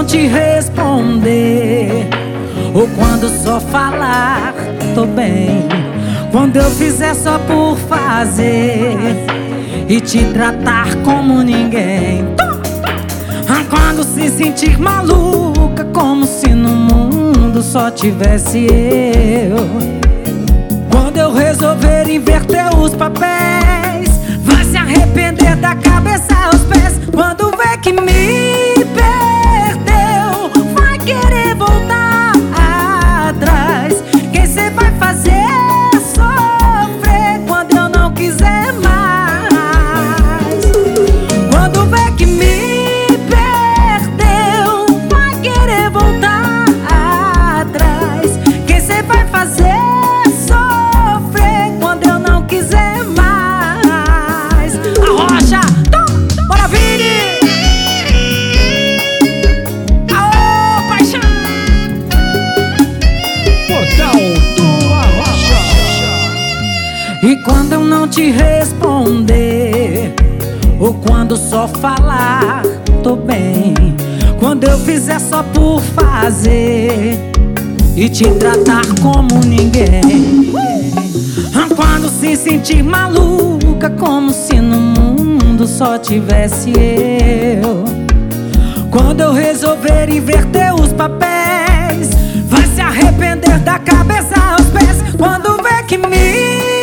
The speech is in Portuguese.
te responder, ou quando só falar, tô bem. Quando eu fizer só por fazer e te tratar como ninguém. Quando se sentir maluca, como se no mundo só tivesse eu. Quando eu resolver inverter os papéis, vai se arrepender da cabeça aos pés. Quando vê que me perdeu, vai querer voltar atrás. Quem cê vai fazer sofrer quando eu não quiser mais. Quando vê que me perdeu, vai querer voltar atrás. Quem cê vai fazer sofrer quando eu não quiser mais. Arrocha, bora Vini! Aô, paixão! Portal do Arrocha. E quando eu não te responder, ou quando só falar, tô bem. Quando eu fizer só por fazer e te tratar como ninguém. Quando se sentir maluca, como se no mundo só tivesse eu. Quando eu resolver inverter os papéis, vai se arrepender da cabeça aos pés. Quando vê que me